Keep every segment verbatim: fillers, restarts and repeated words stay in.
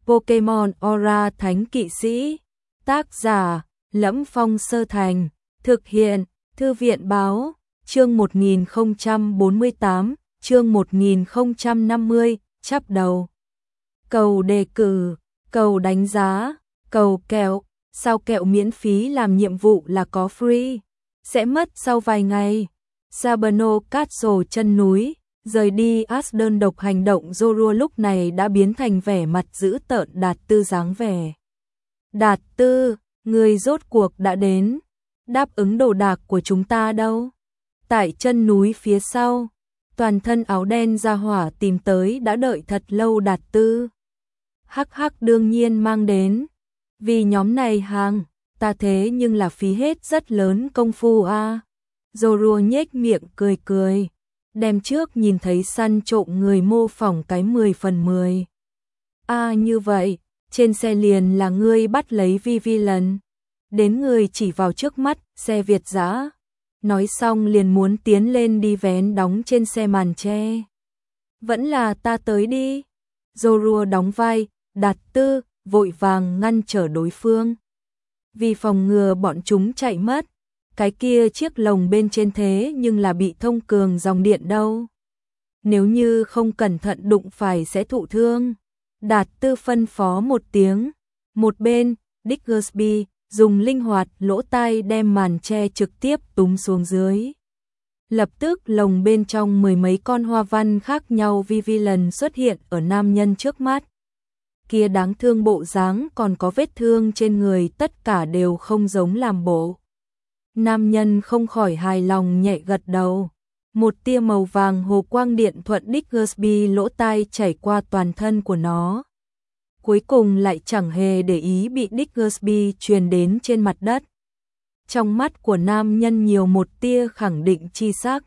Pokemon Aura Thánh Kỵ Sĩ. Tác giả: Lẫm Phong Sơ Thành. Thực hiện: Thư viện báo. Chương một nghìn không trăm bốn mươi tám, chương một nghìn không trăm năm mươi, chắp đầu. Cầu đề cử, cầu đánh giá, cầu kẹo. Sao kẹo miễn phí làm nhiệm vụ là có free? Sẽ mất sau vài ngày. Sabano Castle chân núi. Rời đi As đơn độc, hành động Zorua lúc này đã biến thành vẻ mặt dữ tợn Đạt Tư dáng vẻ. Đạt Tư, người rốt cuộc đã đến. Đáp ứng đồ đạc của chúng ta đâu? Tại chân núi phía sau, toàn thân áo đen ra hỏa tìm tới đã đợi thật lâu Đạt Tư. Hắc hắc, đương nhiên mang đến. Vì nhóm này hàng, ta thế nhưng là phí hết rất lớn công phu a. À. Zorua nhếch miệng cười cười. Đem trước nhìn thấy săn trộm người mô phỏng cái mười phần mười. À như vậy, trên xe liền là ngươi bắt lấy Vivian. Đến người chỉ vào trước mắt, xe Việt dã. Nói xong liền muốn tiến lên đi vén đóng trên xe màn che. Vẫn là ta tới đi. Zorua đóng vai, Đạt Tư, vội vàng ngăn trở đối phương. Vì phòng ngừa bọn chúng chạy mất. Cái kia chiếc lồng bên trên thế nhưng là bị thông cường dòng điện đâu. Nếu như không cẩn thận đụng phải sẽ thụ thương. Đạt Tư phân phó một tiếng. Một bên, Diggersby dùng linh hoạt lỗ tai đem màn che trực tiếp túm xuống dưới. Lập tức lồng bên trong mười mấy con hoa văn khác nhau Vivian xuất hiện ở nam nhân trước mắt. Kia đáng thương bộ dáng còn có vết thương trên người, tất cả đều không giống làm bộ. Nam nhân không khỏi hài lòng nhẹ gật đầu. Một tia màu vàng hồ quang điện thuận Diggersby lỗ tai chảy qua toàn thân của nó. Cuối cùng lại chẳng hề để ý bị Diggersby truyền đến trên mặt đất. Trong mắt của nam nhân nhiều một tia khẳng định chi sắc.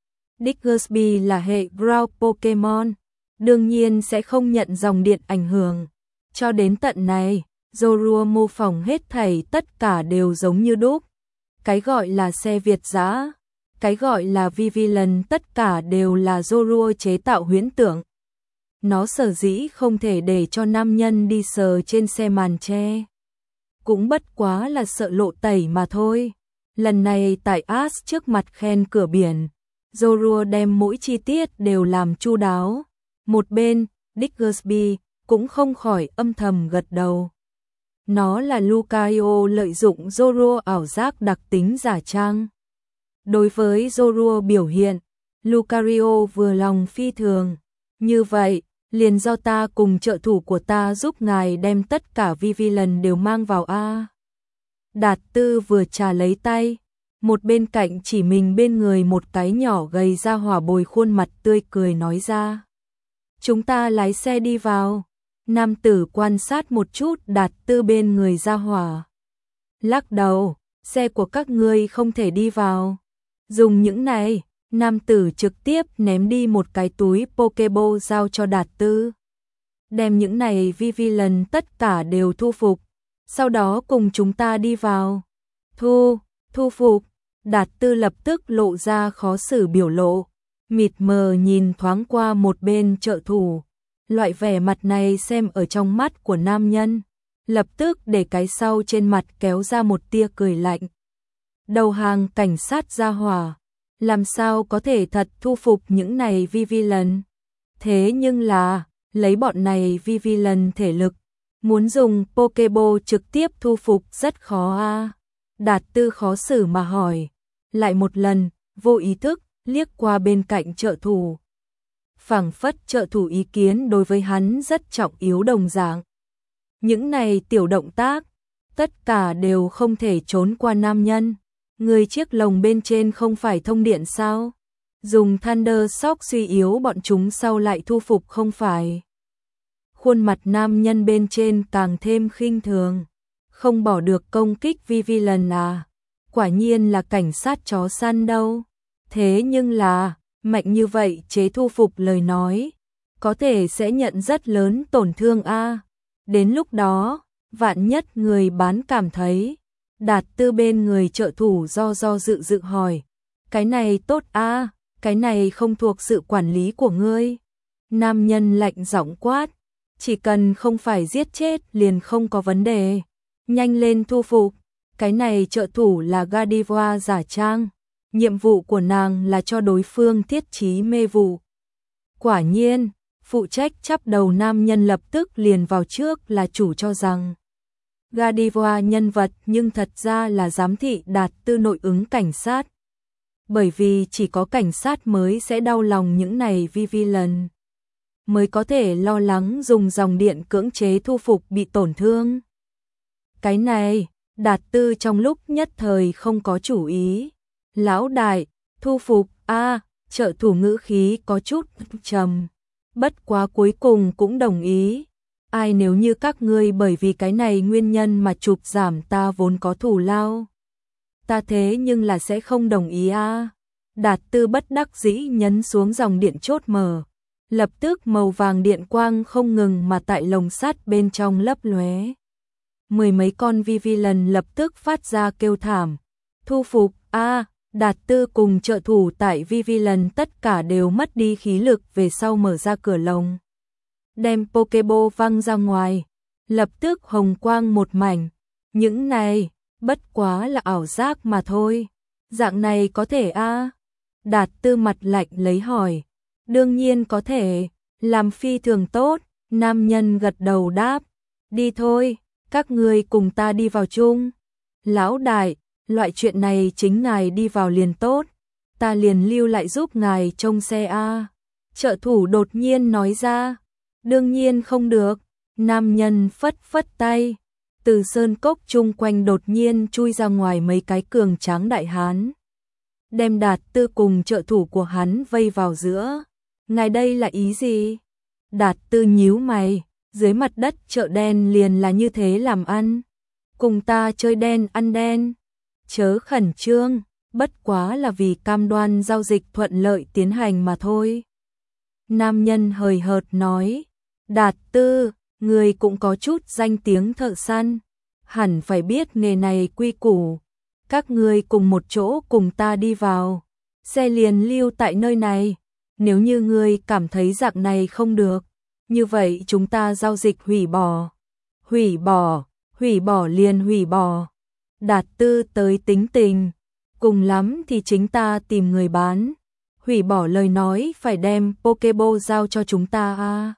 Diggersby là hệ Ground Pokemon, đương nhiên sẽ không nhận dòng điện ảnh hưởng. Cho đến tận này, Zorua mô phỏng hết thảy tất cả đều giống như đúc. Cái gọi là xe Việt dã, cái gọi là Vivian, tất cả đều là Zorua chế tạo huyễn tưởng. Nó sở dĩ không thể để cho nam nhân đi sờ trên xe màn che. Cũng bất quá là sợ lộ tẩy mà thôi. Lần này tại As trước mặt khen cửa biển, Zorua đem mỗi chi tiết đều làm chu đáo. Một bên, Diggersby cũng không khỏi âm thầm gật đầu. Nó là Lucario lợi dụng Zorua ảo giác đặc tính giả trang. Đối với Zorua biểu hiện, Lucario vừa lòng phi thường. Như vậy, liền do ta cùng trợ thủ của ta giúp ngài đem tất cả Vivian đều mang vào a. Đạt Tư vừa trà lấy tay, một bên cạnh chỉ mình bên người một cái nhỏ gầy ra hỏa bồi khuôn mặt tươi cười nói ra. Chúng ta lái xe đi vào. Nam tử quan sát một chút Đạt Tư bên người ra hỏa. Lắc đầu, xe của các ngươi không thể đi vào. Dùng những này, nam tử trực tiếp ném đi một cái túi Pokeball giao cho Đạt Tư. Đem những này Vivian tất cả đều thu phục. Sau đó cùng chúng ta đi vào. Thu, thu phục. Đạt Tư lập tức lộ ra khó xử biểu lộ. Mịt mờ nhìn thoáng qua một bên trợ thủ. Loại vẻ mặt này xem ở trong mắt của nam nhân, lập tức để cái sau trên mặt kéo ra một tia cười lạnh. Đầu hàng cảnh sát ra hỏa, làm sao có thể thật thu phục những này Vivian? Thế nhưng là, lấy bọn này Vivian thể lực, muốn dùng Pokeball trực tiếp thu phục rất khó a. Đạt Tư khó xử mà hỏi, lại một lần, vô ý thức, liếc qua bên cạnh trợ thủ. Phảng phất trợ thủ ý kiến đối với hắn rất trọng yếu đồng dạng. Những này tiểu động tác, tất cả đều không thể trốn qua nam nhân. Người chiếc lồng bên trên không phải thông điện sao? Dùng Thunder Shock suy yếu bọn chúng sau lại thu phục không phải. Khuôn mặt nam nhân bên trên càng thêm khinh thường. Không bỏ được công kích Vivian à? Quả nhiên là cảnh sát chó săn đâu. Thế nhưng là, mạnh như vậy chế thu phục lời nói, có thể sẽ nhận rất lớn tổn thương a. Đến lúc đó, vạn nhất người bán cảm thấy. Đạt Tư bên người trợ thủ do do dự dự hỏi, cái này tốt a, cái này không thuộc sự quản lý của ngươi. Nam nhân lạnh giọng quát, chỉ cần không phải giết chết liền không có vấn đề. Nhanh lên thu phục, cái này trợ thủ là Gardiva giả trang, nhiệm vụ của nàng là cho đối phương thiết trí mê vụ. Quả nhiên, phụ trách chắp đầu nam nhân lập tức liền vào trước là chủ cho rằng Gardiva nhân vật nhưng thật ra là giám thị Đạt Tư nội ứng cảnh sát. Bởi vì chỉ có cảnh sát mới sẽ đau lòng những này villain, mới có thể lo lắng dùng dòng điện cưỡng chế thu phục bị tổn thương. Cái này, Đạt Tư trong lúc nhất thời không có chủ ý. Lão đại, thu phục, a trợ thủ ngữ khí có chút trầm. Bất quá cuối cùng cũng đồng ý. Ai nếu như các ngươi bởi vì cái này nguyên nhân mà chụp giảm ta vốn có thù lao. Ta thế nhưng là sẽ không đồng ý a. Đạt Tư bất đắc dĩ nhấn xuống dòng điện chốt mở. Lập tức màu vàng điện quang không ngừng mà tại lồng sắt bên trong lấp lóe. Mười mấy con villain lập tức phát ra kêu thảm. Thu phục, a Đạt Tư cùng trợ thủ tại villain tất cả đều mất đi khí lực về sau mở ra cửa lồng. Đem Pokeball văng ra ngoài. Lập tức hồng quang một mảnh. Những này, bất quá là ảo giác mà thôi. Dạng này có thể a Đạt Tư mặt lạnh lấy hỏi. Đương nhiên có thể, làm phi thường tốt. Nam nhân gật đầu đáp. Đi thôi, các ngươi cùng ta đi vào chung. Lão đại, loại chuyện này chính ngài đi vào liền tốt. Ta liền lưu lại giúp ngài trông xe a. Trợ thủ đột nhiên nói ra. Đương nhiên không được. Nam nhân phất phất tay. Từ sơn cốc chung quanh đột nhiên chui ra ngoài mấy cái cường tráng đại hán. Đem Đạt Tư cùng trợ thủ của hắn vây vào giữa. Ngài đây là ý gì? Đạt Tư nhíu mày. Dưới mặt đất chợ đen liền là như thế làm ăn. Cùng ta chơi đen ăn đen. Chớ khẩn trương, bất quá là vì cam đoan giao dịch thuận lợi tiến hành mà thôi. Nam nhân hời hợt nói. Đạt Tư, người cũng có chút danh tiếng thợ săn. Hẳn phải biết nghề này quy củ. Các ngươi cùng một chỗ cùng ta đi vào. Xe liền lưu tại nơi này. Nếu như ngươi cảm thấy dạng này không được. Như vậy chúng ta giao dịch hủy bỏ. Hủy bỏ, hủy bỏ liền hủy bỏ. Đạt Tư tới tính tình. Cùng lắm thì chính ta tìm người bán. Hủy bỏ lời nói phải đem Pokeball giao cho chúng ta a.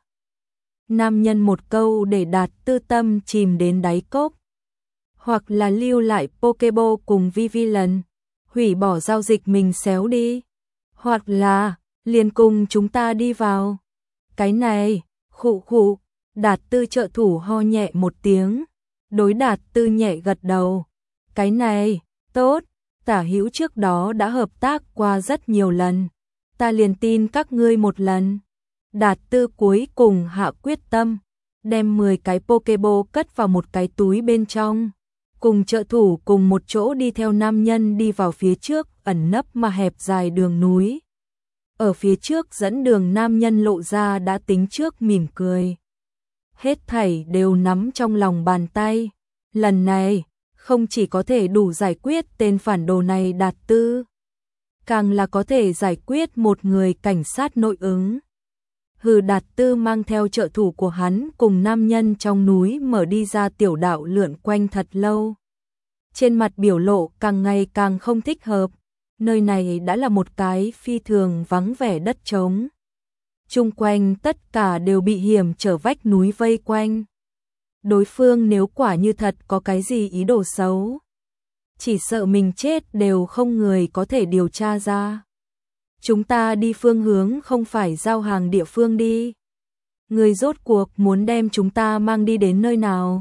Nam nhân một câu để Đạt Tư tâm chìm đến đáy cốc. Hoặc là lưu lại Pokeball cùng villain. Hủy bỏ giao dịch mình xéo đi. Hoặc là liền cùng chúng ta đi vào. Cái này, khụ khụ. Đạt Tư trợ thủ ho nhẹ một tiếng. Đối Đạt Tư nhẹ gật đầu. Cái này, tốt, tả hữu trước đó đã hợp tác qua rất nhiều lần. Ta liền tin các ngươi một lần. Đạt Tư cuối cùng hạ quyết tâm. Đem mười cái Pokeball cất vào một cái túi bên trong. Cùng trợ thủ cùng một chỗ đi theo nam nhân đi vào phía trước ẩn nấp mà hẹp dài đường núi. Ở phía trước dẫn đường nam nhân lộ ra đã tính trước mỉm cười. Hết thảy đều nắm trong lòng bàn tay. Lần này, không chỉ có thể đủ giải quyết tên phản đồ này Đạt Tư, càng là có thể giải quyết một người cảnh sát nội ứng. Hừ, Đạt Tư mang theo trợ thủ của hắn cùng nam nhân trong núi mở đi ra tiểu đạo lượn quanh thật lâu. Trên mặt biểu lộ càng ngày càng không thích hợp. Nơi này đã là một cái phi thường vắng vẻ đất trống. Chung quanh tất cả đều bị hiểm trở vách núi vây quanh. Đối phương nếu quả như thật có cái gì ý đồ xấu, chỉ sợ mình chết đều không người có thể điều tra ra. Chúng ta đi phương hướng không phải giao hàng địa phương đi. Người rốt cuộc muốn đem chúng ta mang đi đến nơi nào?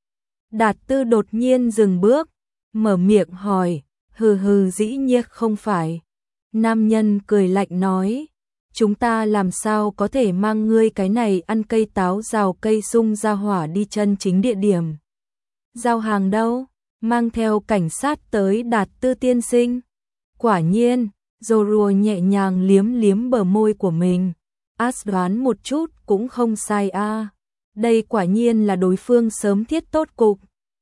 Đạt Tư đột nhiên dừng bước, mở miệng hỏi. Hừ hừ, dĩ nhiên không phải. Nam nhân cười lạnh nói. Chúng ta làm sao có thể mang ngươi cái này ăn cây táo rào cây sung ra hỏa đi chân chính địa điểm. Giao hàng đâu? Mang theo cảnh sát tới Đạt Tư tiên sinh. Quả nhiên, Zorua nhẹ nhàng liếm liếm bờ môi của mình. As đoán một chút cũng không sai a. À. Đây quả nhiên là đối phương sớm thiết tốt cục.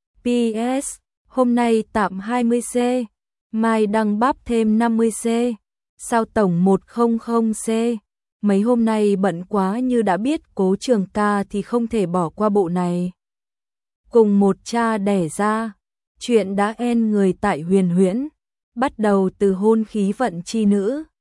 pê ét, hôm nay tạm hai mươi C, mai đăng bắp thêm năm mươi C. Sao tổng một trăm C. mấy hôm nay bận quá như đã biết Cố Trường Ca thì không thể bỏ qua bộ này. Cùng một cha đẻ ra, chuyện đã en người tại Huyền Huyễn, bắt đầu từ hôn khí vận chi nữ,